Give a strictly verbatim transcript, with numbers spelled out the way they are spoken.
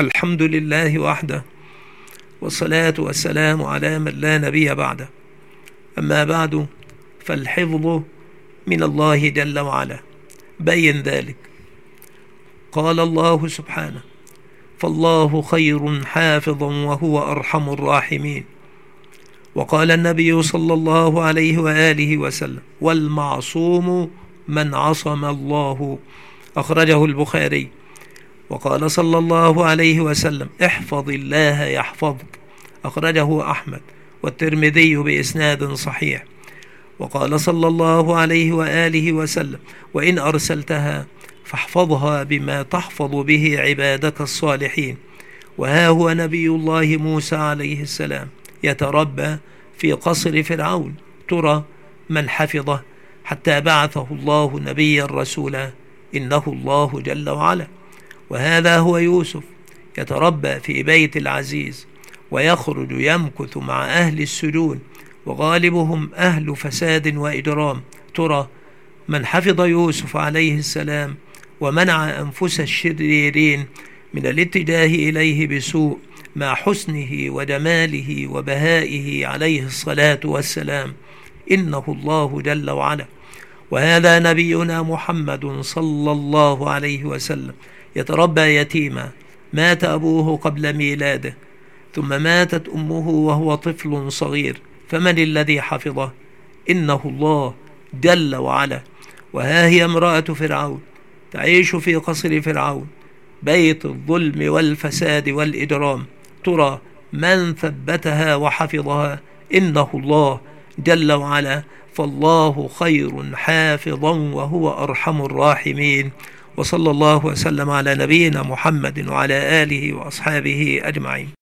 الحمد لله وحده، والصلاة والسلام على من لا نبي بعده. أما بعد، فالحفظ من الله جل وعلا بين ذلك. قال الله سبحانه: فالله خير حافظا وهو أرحم الراحمين. وقال النبي صلى الله عليه وآله وسلم: والمعصوم من عصم الله، أخرجه البخاري. وقال صلى الله عليه وسلم: احفظ الله يحفظك، أخرجه أحمد والترمذي بإسناد صحيح. وقال صلى الله عليه وآله وسلم: وإن أرسلتها فاحفظها بما تحفظ به عبادك الصالحين. وها هو نبي الله موسى عليه السلام يتربى في قصر فرعون، ترى من حفظه حتى بعثه الله نبيا رسولا، إنه الله جل وعلا. وهذا هو يوسف يتربى في بيت العزيز، ويخرج يمكث مع أهل السجون، وغالبهم أهل فساد وإجرام، ترى من حفظ يوسف عليه السلام ومنع أنفس الشريرين من الاتجاه إليه بسوء، مع حسنه وجماله وبهائه عليه الصلاة والسلام، إنه الله جل وعلا. وهذا نبينا محمد صلى الله عليه وسلم يتربى يتيما، مات أبوه قبل ميلاده، ثم ماتت أمه وهو طفل صغير، فمن الذي حفظه؟ إنه الله جل وعلا. وها هي امرأة فرعون تعيش في قصر فرعون، بيت الظلم والفساد والإجرام، ترى من ثبتها وحفظها؟ إنه الله جل وعلا. فالله خير حافظا وهو أرحم الراحمين. وصلى الله وسلم على نبينا محمد وعلى آله وأصحابه أجمعين.